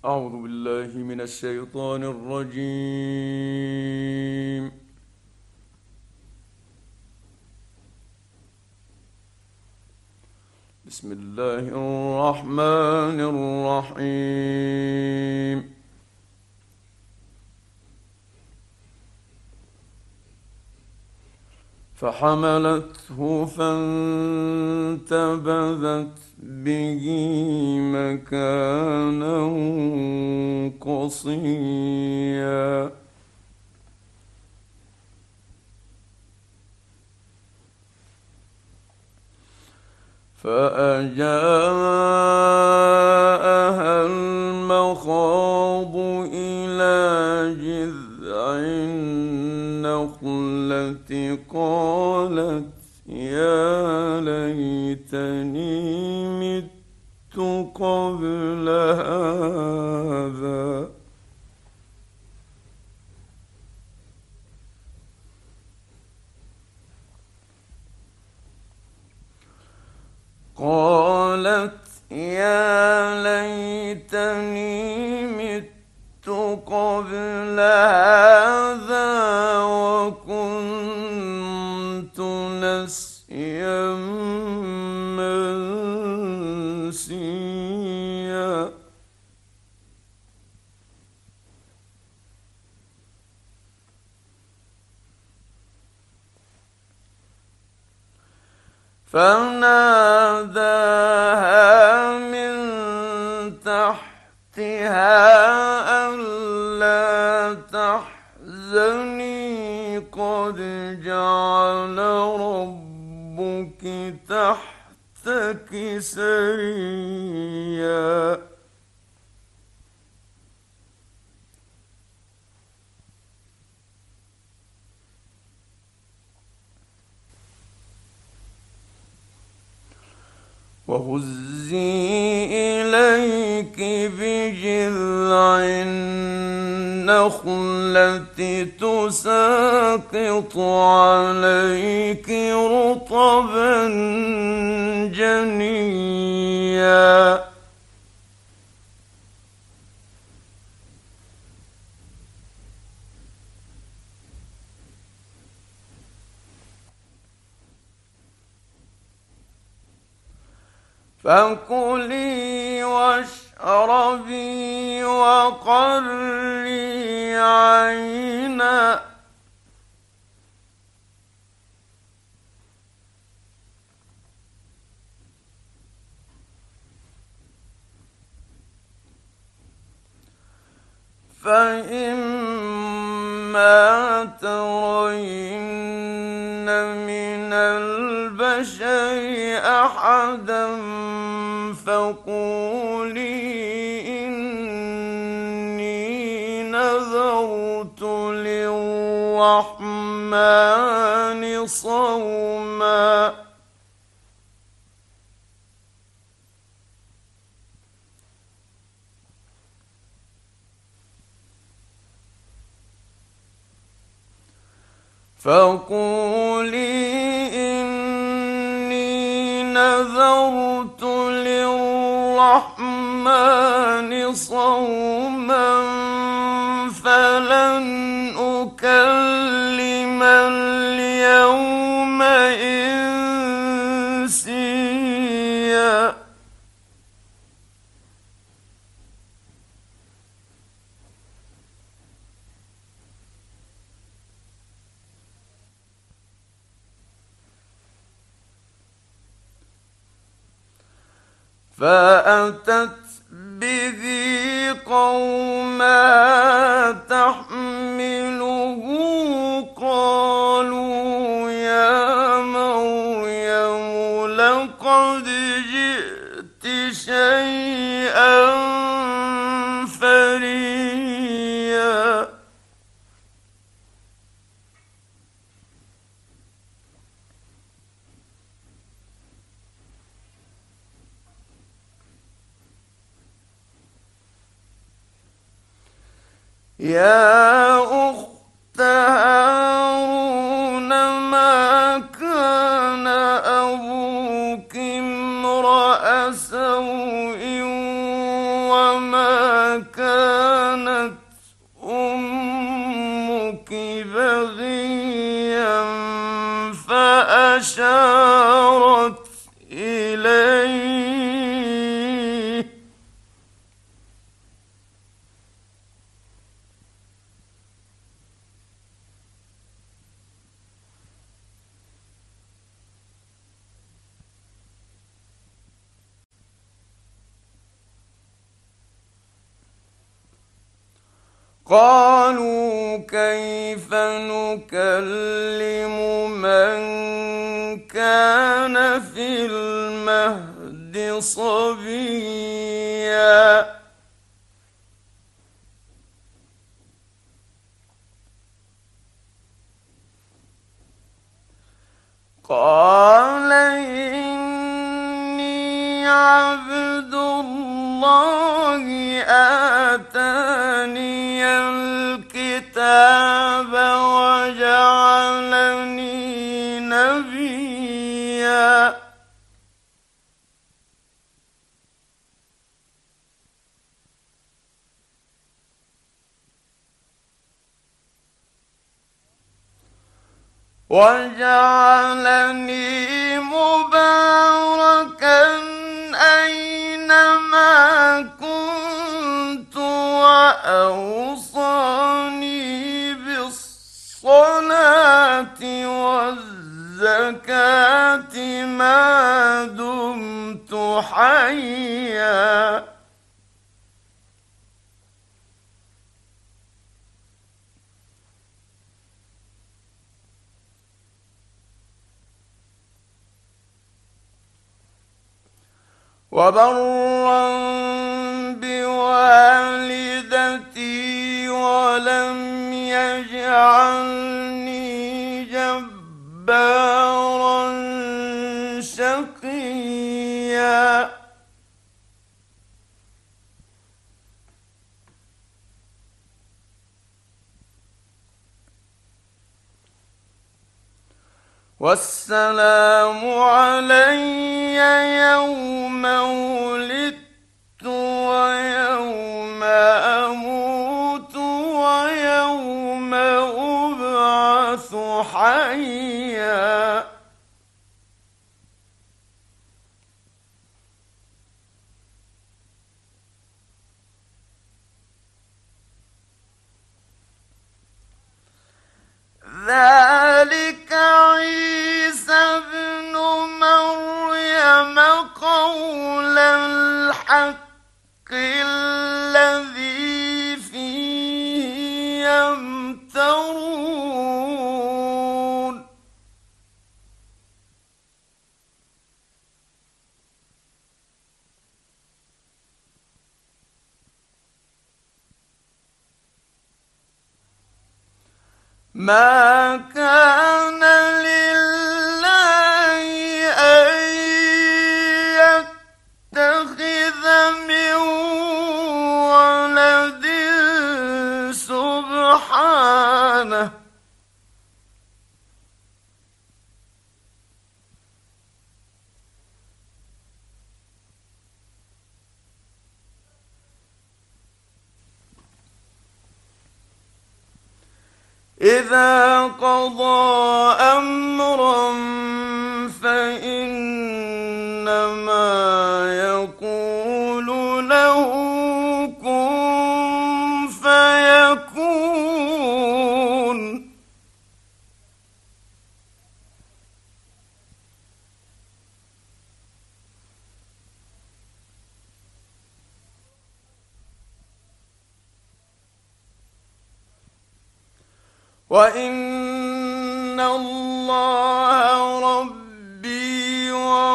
أعوذ بالله من الشيطان الرجيم. بسم الله الرحمن الرحيم. فحملته فانتبذت به مكانا قصيا. فأجاءها المخاض إلى جذع النخلة قالت يا ليتني مت قبل هذا قالت يا ليتني مت قبل هذا وكنت نسيا منسيا. فناداها من تحتها ألا تحزني قد جعل ربك تحتك سريا. وهزي إليك بجذع النخلة تساقط عليك رطبا جنيا. فكلي واشربي وقري عينا فإما ترين من البشر أحدا فقولي إني نذرت للرحمن صوما فقولي إني نذرت للرحمن صوما فلن أكلم اليوم إنسيا. فأتت به قومها تحمله قالوا يا مريم لقد جئت شيئا فريا. يا أخت هارون ما كان أبوك امرأ سوء وما كانت أمك بغيا فأشارت إليه. قالوا كيف نكلم من كان في المهد صبيا. قال إني عبد الله آتاني الكتاب وجعلني نبيا. وجعلني مباركا أينما كنت وأوصاني بالصلاة والزكاة ما دمت حيا. وبرا بوالدتي ولم يجعلني جبارا شقيا. والسلام علي يوم ولدت ويوم أموت ويوم أبعث حيا. ذلك عيسى ابن مريم قول الحق الذي فيه يمترون. ما كان لله أن يتخذ من ولد سبحانه. إذا قضى أمرا فإنما يقول له كن فيكون. وإن الله ربي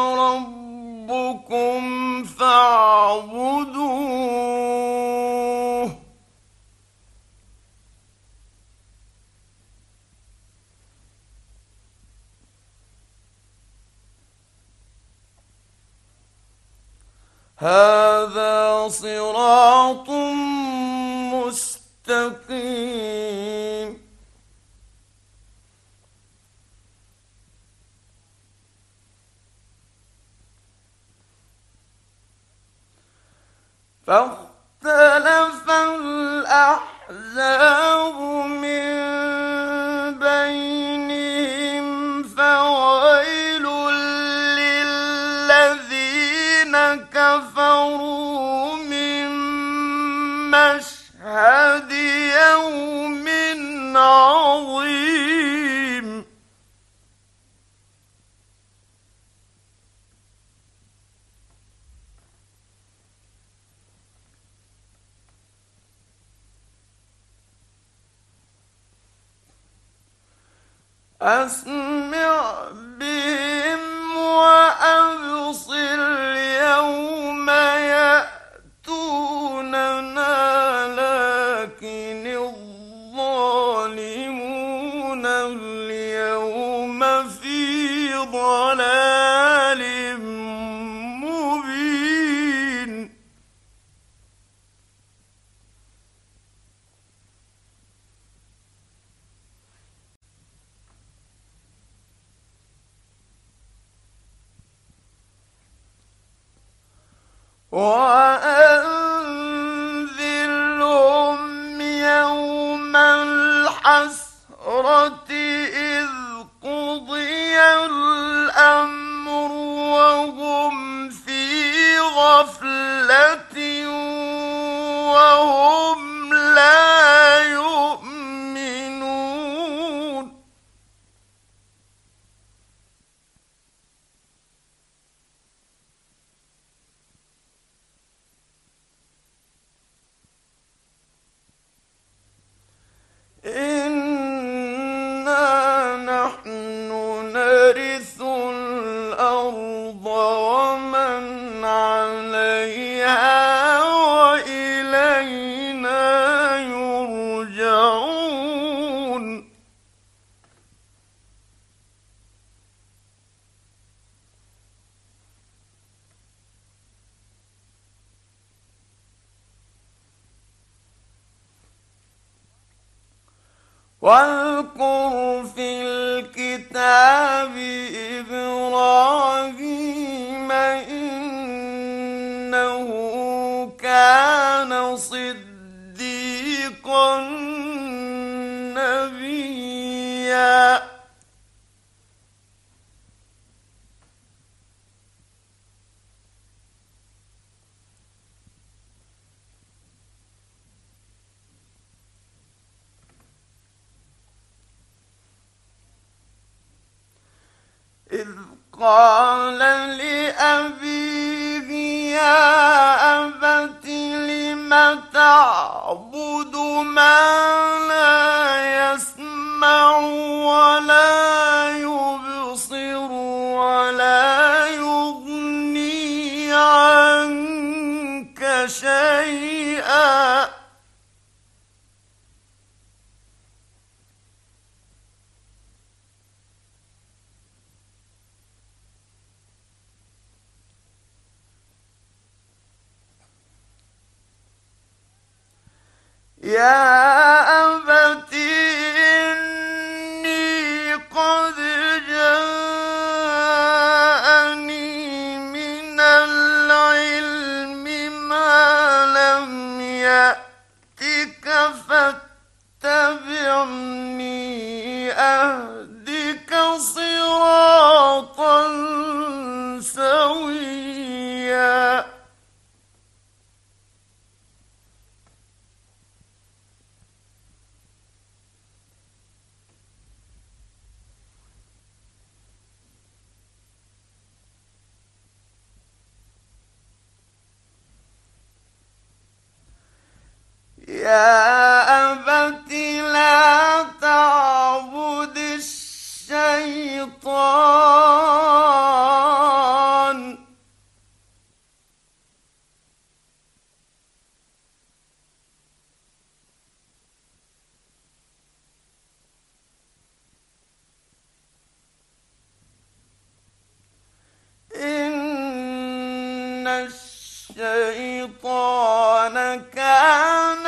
وربكم فاعبدوه. هذا صراط مستقيم. فاختلف اختلف الأحزاب من بينهم فويل للذين كفروا من مشهد يوم عظيم. أسمع بهم وأبصر يوم يأتوننا لكن الظالمون اليوم في ضلال مبين. وأنذرهم يوم الحسرة إذ قضي الأمر وهم في غفلة وهم لا يؤمنون. إنا نحن نرث الأرض ومن عليها وإلينا يرجعون. واذكر في الكتاب إبراهيم إنه كان صديقا نبيا. إذ قال لأبيه يا أبت لم تعبد ما لا يسمع ولا يبصر ولا يغني عنك شيئا. يا أبت إني قد جاءني من العلم ما لم يأتك فاتبعني أهدك صراطا سويا. يا أبت لا تعبد الشيطان إن الشيطان كان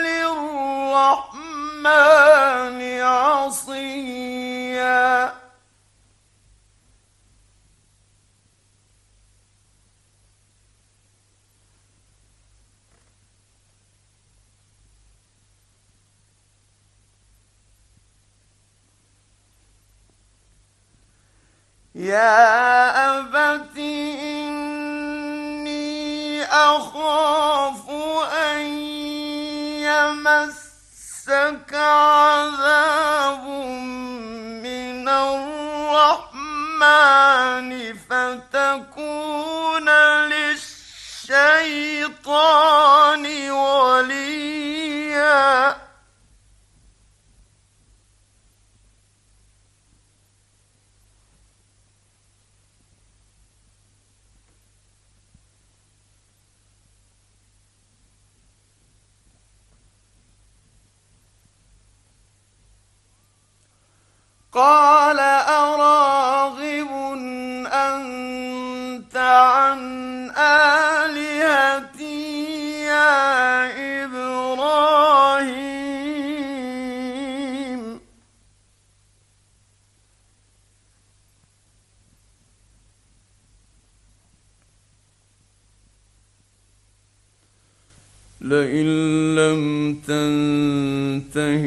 للرحمن عصيا. يا أبت إني أخاف أن يمسك عذاب من الرحمن فتكون للشيطان وليا. قال أراغب أنت عن آلهتي يا إبراهيم لئن لم تنته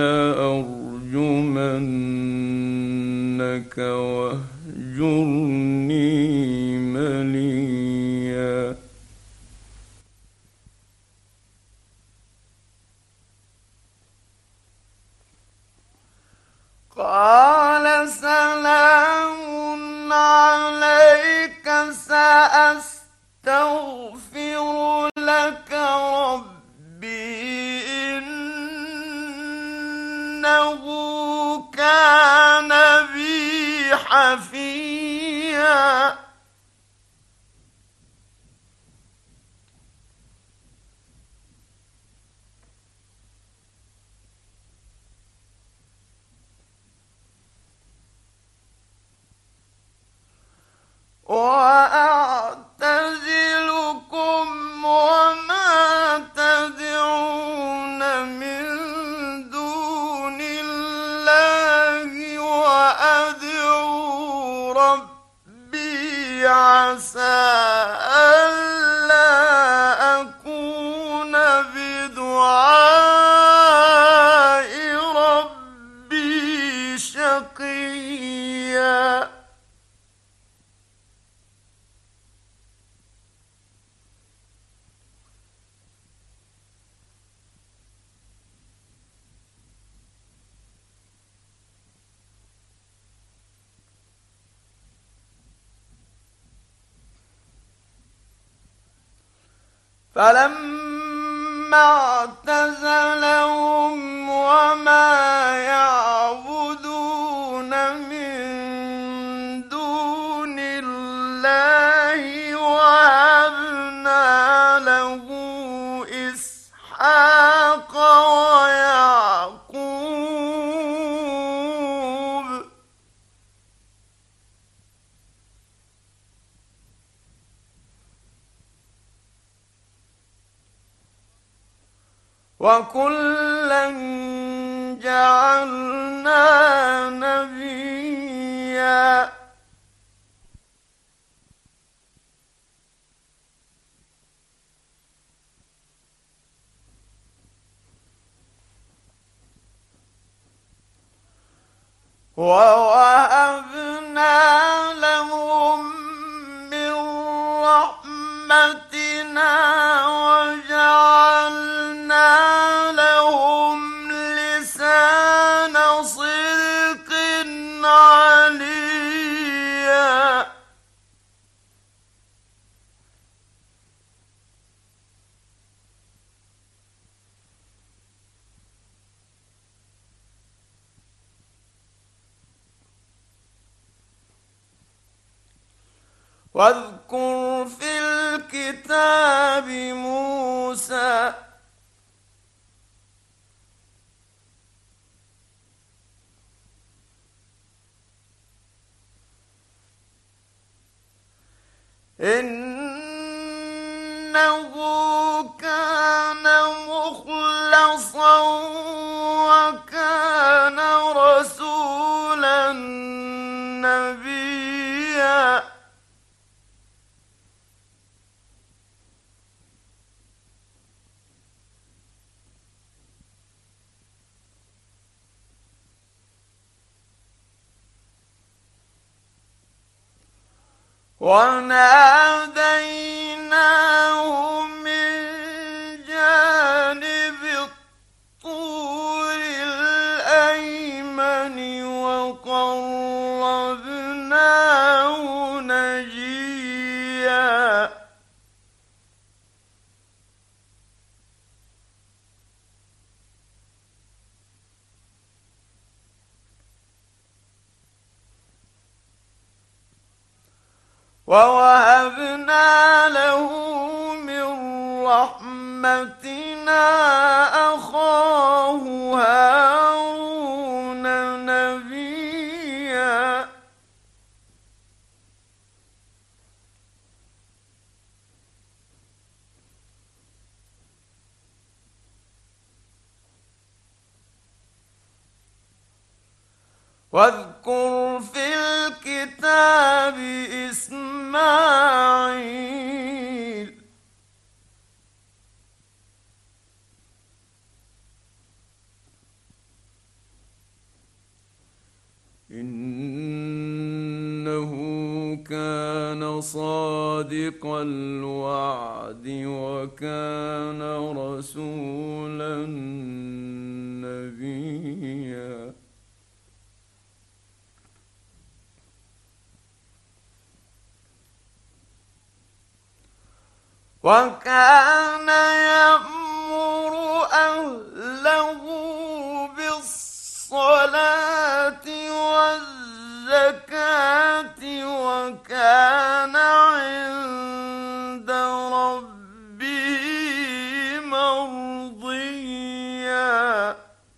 لأرجمنك واهجرني مليا. قال سلام عليك سأستغفر لك ربي إنه كان بي حفيا. وأعتزلكم وما تدعون من دون الله وأدعو ربي عسى ألا أكون بدعاء ربي شقيا. فلما اعتزلهم وما يعبدون من دون الله وهبنا له إسحاق ويعقوب وكلا جعلنا نبيا. ووهبنا لهم من رحمتنا وجعلنا لهم لسان صدق عليا. واذكر في الكتاب موسى إنه كان مخلصا وكان رسولا نبيا. وناديناه من جانب الطور الأيمن وقربناه نجيا ووهبنا له من رحمتنا أخاه هارون نبيا واذكر في الكتاب إسماعيل إنه كان صادق الوعد وكان رسولا نبيا وكان يأمر أهله بالصلاة والزكاة وكان عند ربه مرضيا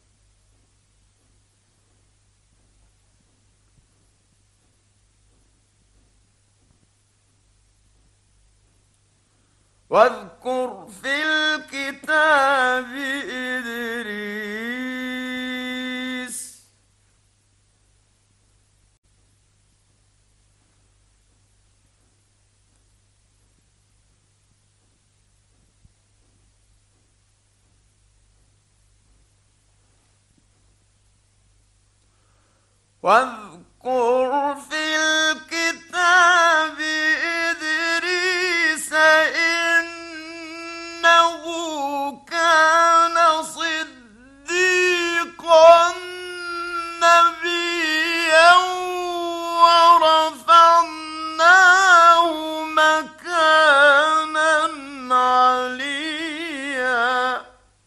واذكر في الكتاب إدريس واذكر في الكتاب إدريس إنه كان صديقا نبيا ورفعناه مكانا عليا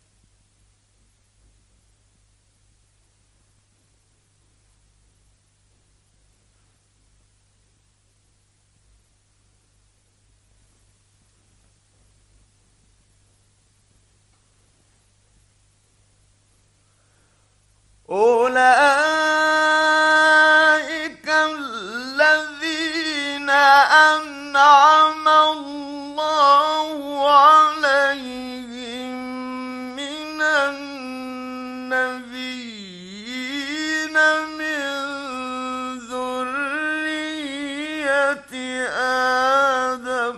أولئك الذين أنعم الله عليهم من النبيين من ذرية آدم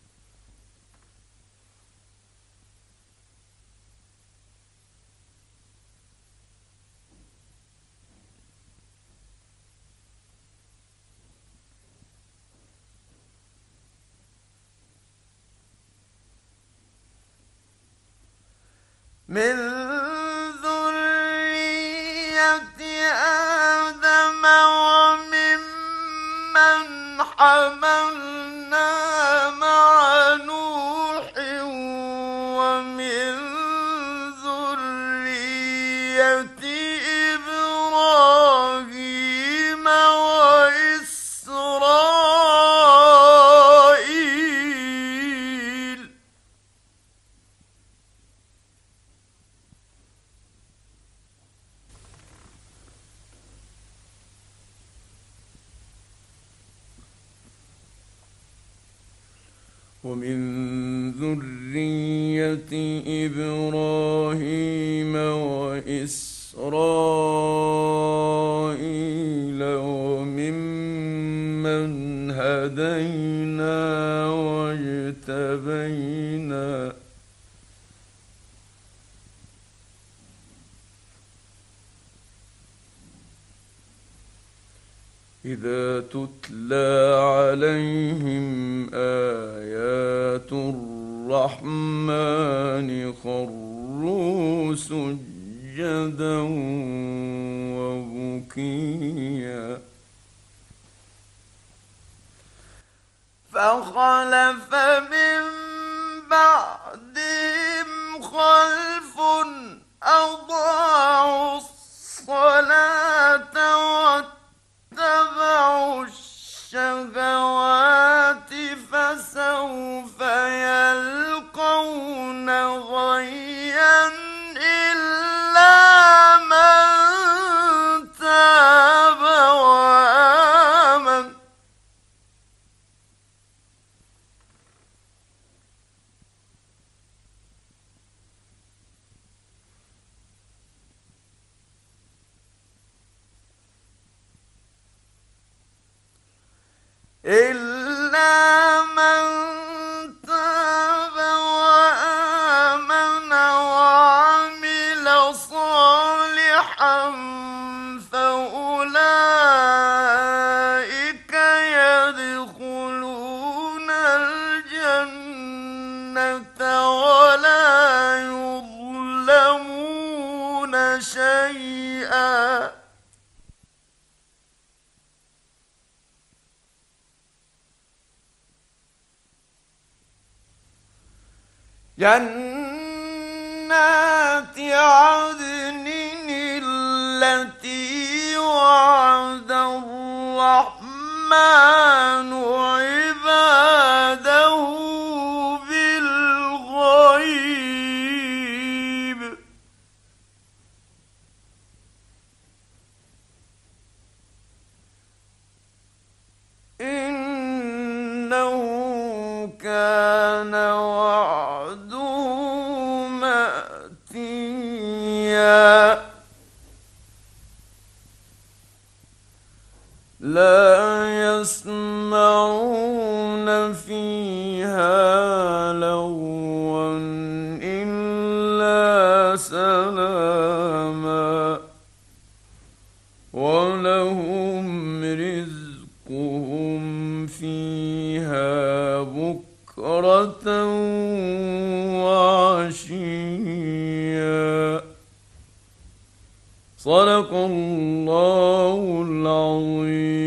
من ذرية آدم وممن حملنا مع نوح ومن ذرية إبراهيم وإسرائيل ومن ذرية إبراهيم وإسرائيل وممن هدينا واجتبينا إذا تتلى عليهم آيات الرحمن خروا سجدا وبكيا فخلف من بعدهم خلف أضاعوا الصلاة واتبعوا الشهوات فسوف يلقون غيا إلا من تاب وآمن وعمل صالحا فأولئك يدخلون الجنة ولا يظلمون شيئا جنات عدن التي وعد الرحمن عباده بالغيب إنه كان وعده مأتيا لا يسمعون فيها لغوا إلا سلاما ولهم رزقهم فيها بكرة وعشيا صدق الله العظيم.